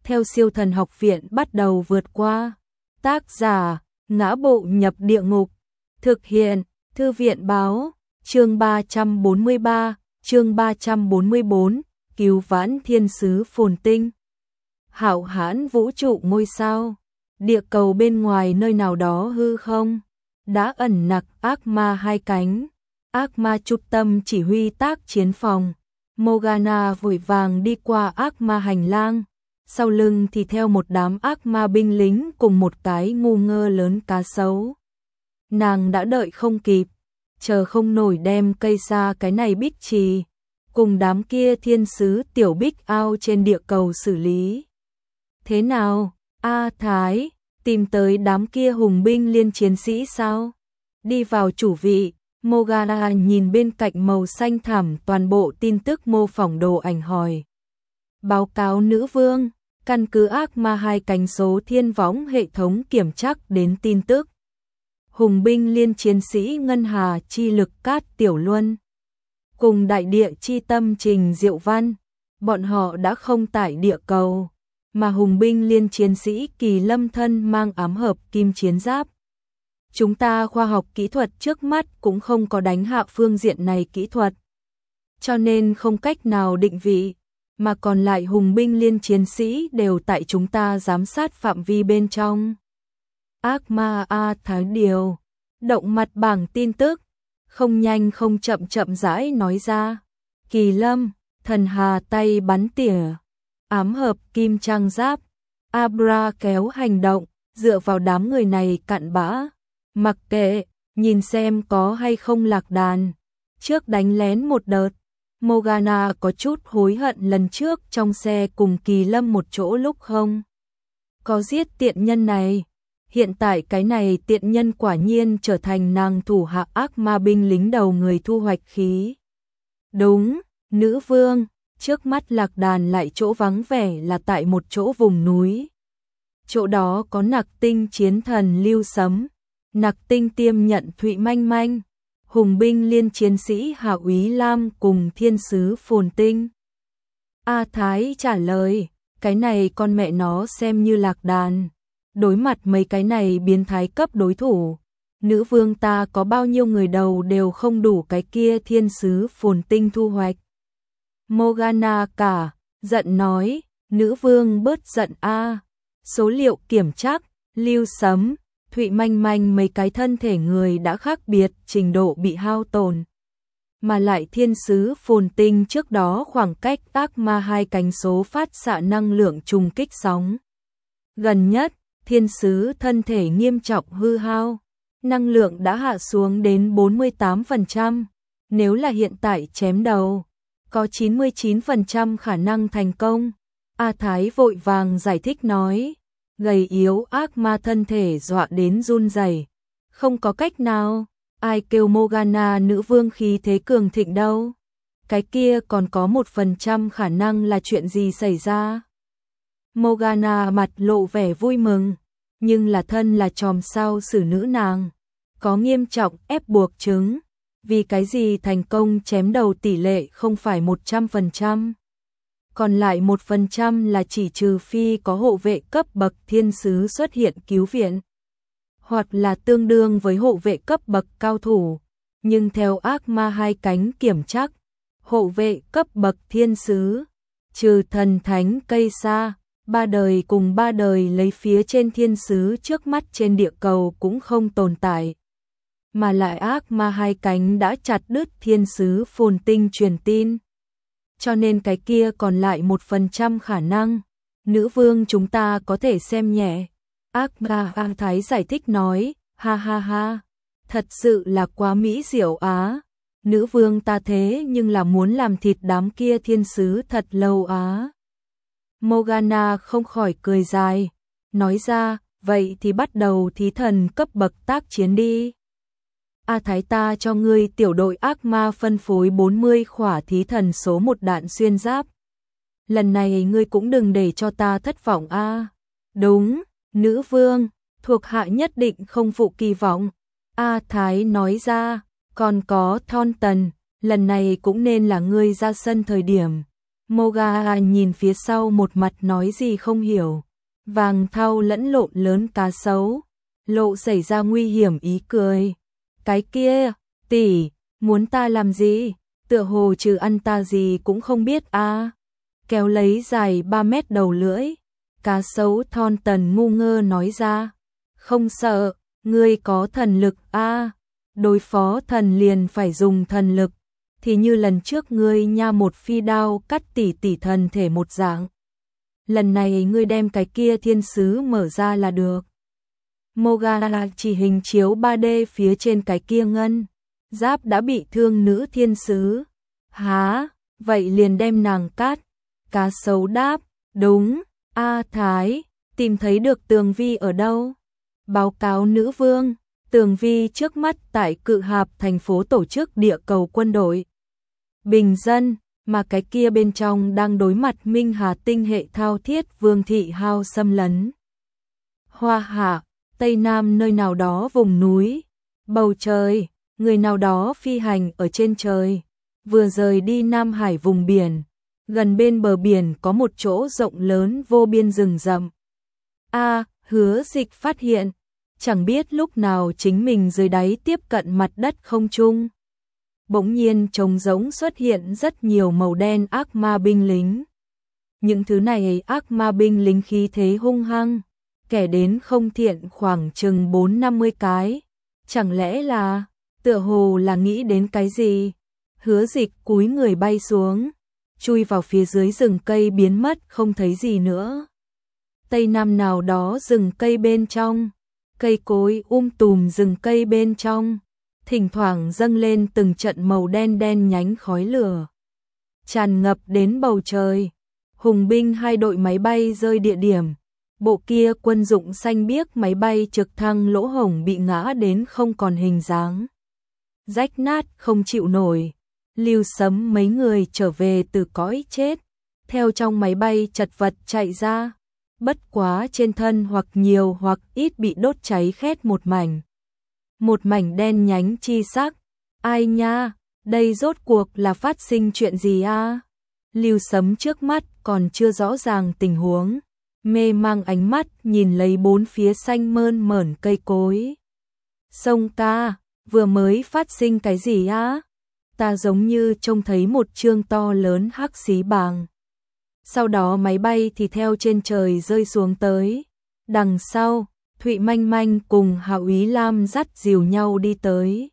theo siêu thần học viện bắt đầu vượt qua. Tác giả, Ngã Bộ Nhập Địa Ngục. Thực hiện, Thư viện Báo. Chương 343, chương 344, Cứu vãn thiên sứ phồn tinh. Hạo hãn vũ trụ ngôi sao, địa cầu bên ngoài nơi nào đó hư không, đã ẩn nặc ác ma hai cánh. Ác ma trung tâm chỉ huy tác chiến phòng. Morgana vội vàng đi qua ác ma hành lang, sau lưng thì theo một đám ác ma binh lính cùng một cái ngu ngơ lớn cá sấu. Nàng đã đợi không kịp, chờ không nổi đem cây xa cái này bích trì, cùng đám kia thiên sứ tiểu bích ao trên địa cầu xử lý. Thế nào, A Thái, tìm tới đám kia hùng binh liên chiến sĩ sao? Đi vào chủ vị, Morgana nhìn bên cạnh màu xanh thẳm toàn bộ tin tức mô phỏng đồ ảnh hỏi. Báo cáo nữ vương, căn cứ ác ma hai cánh số thiên võng hệ thống kiểm chắc đến tin tức. Hùng binh liên chiến sĩ Ngân Hà chi lực Cát Tiểu Luân cùng đại địa chi tâm Trình Diệu Văn, bọn họ đã không tại địa cầu, mà hùng binh liên chiến sĩ Kỳ Lâm thân mang ám hợp kim chiến giáp. Chúng ta khoa học kỹ thuật trước mắt cũng không có đánh hạ phương diện này kỹ thuật, cho nên không cách nào định vị, mà còn lại hùng binh liên chiến sĩ đều tại chúng ta giám sát phạm vi bên trong. Ác ma A Thái điều động mặt bảng tin tức, không nhanh không chậm chậm rãi nói ra. Kỳ Lâm, thần hà tay bắn tỉa, ám hợp kim trang giáp, Abra kéo hành động, dựa vào đám người này cặn bã. Mặc kệ, nhìn xem có hay không lạc đàn. Trước đánh lén một đợt, Morgana có chút hối hận lần trước trong xe cùng Kỳ Lâm một chỗ lúc không có giết tiện nhân này. Hiện tại cái này tiện nhân quả nhiên trở thành nàng thủ hạ ác ma binh lính đầu người thu hoạch khí. Đúng, nữ vương, trước mắt lạc đàn lại chỗ vắng vẻ là tại một chỗ vùng núi. Chỗ đó có Nặc Tinh chiến thần Lưu Sấm, Nặc Tinh tiêm nhận Thụy Manh Manh, hùng binh liên chiến sĩ Hạ úy Lam cùng thiên sứ Phồn Tinh. A Thái trả lời, cái này con mẹ nó xem như lạc đàn. Đối mặt mấy cái này biến thái cấp đối thủ, nữ vương ta có bao nhiêu người đầu đều không đủ cái kia thiên sứ Phồn Tinh thu hoạch. Morgana cả giận nói, nữ vương bớt giận a. Số liệu kiểm chắc, Lưu Sấm, Thụy Manh Manh mấy cái thân thể người đã khác biệt trình độ bị hao tổn. Mà lại thiên sứ Phồn Tinh trước đó khoảng cách ác ma hai cánh số phát xạ năng lượng trùng kích sóng. Gần nhất, thiên sứ thân thể nghiêm trọng hư hao, năng lượng đã hạ xuống đến 48%, nếu là hiện tại chém đầu, có 99% khả năng thành công. A Thái vội vàng giải thích nói, gầy yếu ác ma thân thể dọa đến run rẩy, không có cách nào, ai kêu Morgana nữ vương khí thế cường thịnh đâu, cái kia còn có 1% khả năng là chuyện gì xảy ra. Morgana mặt lộ vẻ vui mừng, nhưng là thân là chòm sao xử nữ nàng, có nghiêm trọng ép buộc chứng, vì cái gì thành công chém đầu tỷ lệ không phải 100%. Còn lại 1% là chỉ trừ phi có hộ vệ cấp bậc thiên sứ xuất hiện cứu viện, hoặc là tương đương với hộ vệ cấp bậc cao thủ, nhưng theo ác ma hai cánh kiểm chắc, hộ vệ cấp bậc thiên sứ, trừ thần thánh cây sa, 3 đời cùng 3 đời lấy phía trên thiên sứ trước mắt trên địa cầu cũng không tồn tại. Mà lại ác ma hai cánh đã chặt đứt thiên sứ Phồn Tinh truyền tin. Cho nên cái kia còn lại 1% khả năng, nữ vương chúng ta có thể xem nhẹ. Ác ma A Thái giải thích nói, ha ha ha, thật sự là quá mỹ diệu á. Nữ vương ta thế nhưng là muốn làm thịt đám kia thiên sứ thật lâu á. Morgana không khỏi cười dài, nói ra, vậy thì bắt đầu thí thần cấp bậc tác chiến đi. A Thái ta cho ngươi tiểu đội ác ma phân phối 40 khỏa thí thần số 1 đạn xuyên giáp. Lần này ngươi cũng đừng để cho ta thất vọng a. Đúng, nữ vương, thuộc hạ nhất định không phụ kỳ vọng. A Thái nói ra, còn có Thornton, lần này cũng nên là ngươi ra sân thời điểm. Moga nhìn phía sau một mặt nói gì không hiểu. Vàng thau lẫn lộn lớn cá sấu. Lộ xảy ra nguy hiểm ý cười. Cái kia, tỷ, muốn ta làm gì? Tựa hồ trừ ăn ta gì cũng không biết à. Kéo lấy dài 3 mét đầu lưỡi. Cá sấu thon tần ngu ngơ nói ra. Không sợ, ngươi có thần lực à. Đối phó thần liền phải dùng thần lực. Thì như lần trước ngươi nha một phi đao cắt tỷ thần thể một dạng. Lần này ngươi đem cái kia thiên sứ mở ra là được. Moga chỉ hình chiếu 3D phía trên cái kia ngân. Giáp đã bị thương nữ thiên sứ. Hả, vậy liền đem nàng cắt. Cá sấu đáp, đúng, A Thái, tìm thấy được Tường Vi ở đâu? Báo cáo nữ vương, Tường Vi trước mắt tại Cự Hạp thành phố tổ chức địa cầu quân đội. Bình dân, mà cái kia bên trong đang đối mặt Minh Hà tinh hệ thao thiết vương thị hao xâm lấn. Hoa Hạ, Tây Nam nơi nào đó vùng núi, bầu trời, người nào đó phi hành ở trên trời, vừa rời đi Nam Hải vùng biển, gần bên bờ biển có một chỗ rộng lớn vô biên rừng rậm. Hứa Dịch phát hiện, chẳng biết lúc nào chính mình dưới đáy tiếp cận mặt đất không trung. Bỗng nhiên trống rỗng xuất hiện rất nhiều màu đen ác ma binh lính. Những thứ này ác ma binh lính khí thế hung hăng, kẻ đến không thiện khoảng chừng 4-50 cái. Chẳng lẽ là, tựa hồ là nghĩ đến cái gì? Hứa Dịch cúi người bay xuống, chui vào phía dưới rừng cây biến mất không thấy gì nữa. Tây Nam nào đó rừng cây bên trong, cây cối tùm rừng cây bên trong, thỉnh thoảng dâng lên từng trận màu đen đen nhánh khói lửa, tràn ngập đến bầu trời. Hùng binh 2 đội máy bay rơi địa điểm, bộ kia quân dụng xanh biếc máy bay trực thăng lỗ hổng bị ngã đến không còn hình dáng, rách nát không chịu nổi. Lưu Sấm mấy người trở về từ cõi chết, theo trong máy bay chật vật chạy ra, bất quá trên thân hoặc nhiều hoặc ít bị đốt cháy khét một mảnh đen nhánh chi sắc. Ai nha, đây rốt cuộc là phát sinh chuyện gì a? Lưu Sấm trước mắt còn chưa rõ ràng tình huống, mê mang ánh mắt nhìn lấy bốn phía xanh mơn mởn cây cối. Sông ca, vừa mới phát sinh cái gì á? Ta giống như trông thấy một chương to lớn hắc xí bàng. Sau đó máy bay thì theo trên trời rơi xuống tới. Đằng sau, Thụy Manh Manh cùng Hạ Úy Lam dắt dìu nhau đi tới.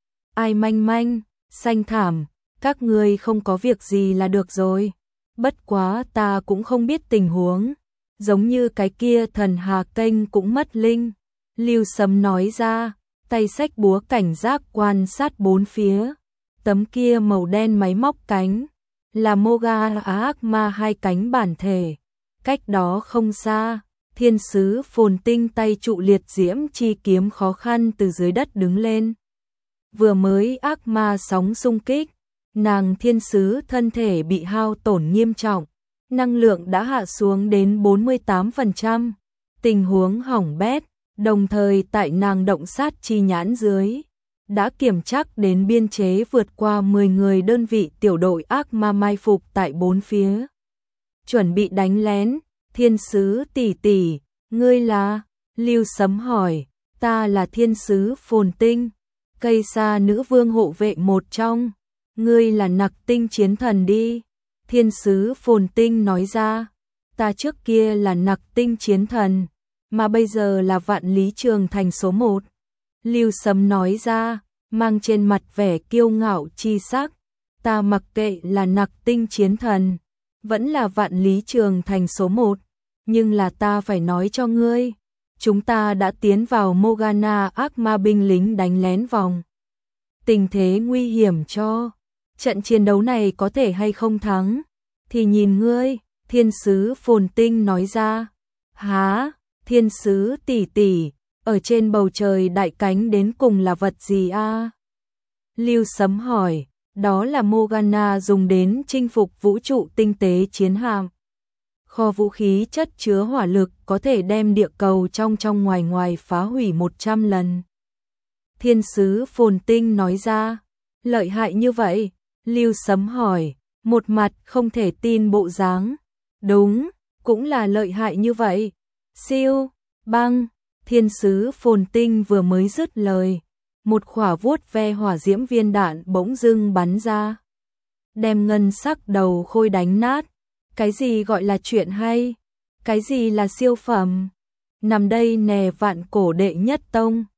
Ai Manh Manh, Xanh Thảm, các ngươi không có việc gì là được rồi. Bất quá ta cũng không biết tình huống. Giống như cái kia thần Hà Kênh cũng mất linh. Lưu Sấm nói ra, tay xách búa cảnh giác quan sát bốn phía. Tấm kia màu đen máy móc cánh, là Moga ác ma 2 cánh bản thể. Cách đó không xa, thiên sứ Phồn Tinh tay trụ liệt diễm chi kiếm khó khăn từ dưới đất đứng lên. Vừa mới ác ma sóng xung kích, nàng thiên sứ thân thể bị hao tổn nghiêm trọng, năng lượng đã hạ xuống đến 48%, tình huống hỏng bét, đồng thời tại nàng động sát chi nhãn dưới, đã kiểm chắc đến biên chế vượt qua 10 người đơn vị tiểu đội ác ma mai phục tại bốn phía. Chuẩn bị đánh lén, thiên sứ tỷ tỷ, ngươi là? Lưu Sấm hỏi, ta là thiên sứ Phồn Tinh, cây sa nữ vương hộ vệ một trong, ngươi là Nặc Tinh chiến thần đi. Thiên sứ Phồn Tinh nói ra, ta trước kia là Nặc Tinh chiến thần, mà bây giờ là Vạn Lý Trường Thành số 1. Lưu Sấm nói ra, mang trên mặt vẻ kiêu ngạo chi sắc, ta mặc kệ là Nặc Tinh chiến thần, vẫn là Vạn Lý Trường Thành số 1, nhưng là ta phải nói cho ngươi, chúng ta đã tiến vào Morgana ác ma binh lính đánh lén vòng. Tình thế nguy hiểm cho, trận chiến đấu này có thể hay không thắng, thì nhìn ngươi, thiên sứ Phồn Tinh nói ra. Hả, thiên sứ tỷ tỷ, ở trên bầu trời đại cánh đến cùng là vật gì a? Lưu Sấm hỏi, đó là Morgana dùng đến chinh phục vũ trụ tinh tế chiến hạm. Kho vũ khí chất chứa hỏa lực có thể đem địa cầu trong ngoài ngoài phá hủy 100 lần. Thiên sứ Phồn Tinh nói ra, lợi hại như vậy? Lưu Sấm hỏi, một mặt không thể tin bộ dáng. Đúng, cũng là lợi hại như vậy. Siêu, băng, thiên sứ phồn tinh vừa mới dứt lời. Một khỏa vuốt ve hỏa diễm viên đạn bỗng dưng bắn ra. Đem ngân sắc đầu khôi đánh nát. Cái gì gọi là chuyện hay? Cái gì là siêu phẩm? Nằm đây nè vạn cổ đệ nhất tông.